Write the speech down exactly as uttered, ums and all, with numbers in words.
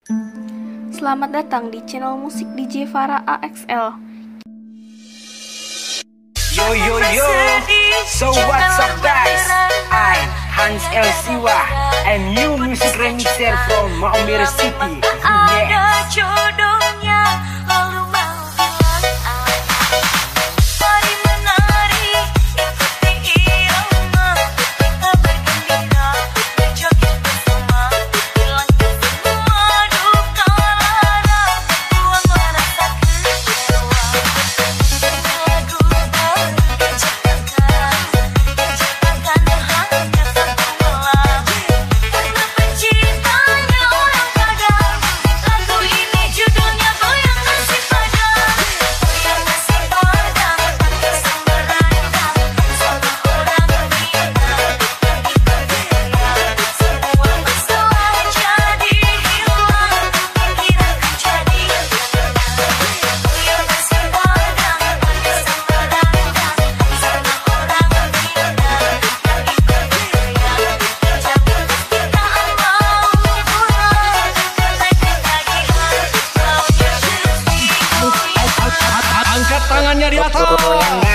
Selamat datang di channel musik D J Farah A X L. Yo yo yo, so what's up guys? I'm Hans El Siwa and new music remixer from Maumere City. Ada jodohnya lalu mau bilang mari menari ikuti irama kita bergembira berjoget bersama hilangkan semua duka lara buanglah rasa kecewa lagu baru diciptakan diciptakan hanya satu malam karena penciptanya orang kadang. Lagu ini judulnya Goyang Nasi Padang. Goyang nasi padang bersama randang, sama orang minta ikut goyang. Semua masalah jadi hilang, pikiranku jadi tenang. Goyang nasi padang bersama randang, sama orang minta ikut goyang. Cabut kita mau pulang, naikkan lagi hati maunya sedih. Angkat tangannya di atas.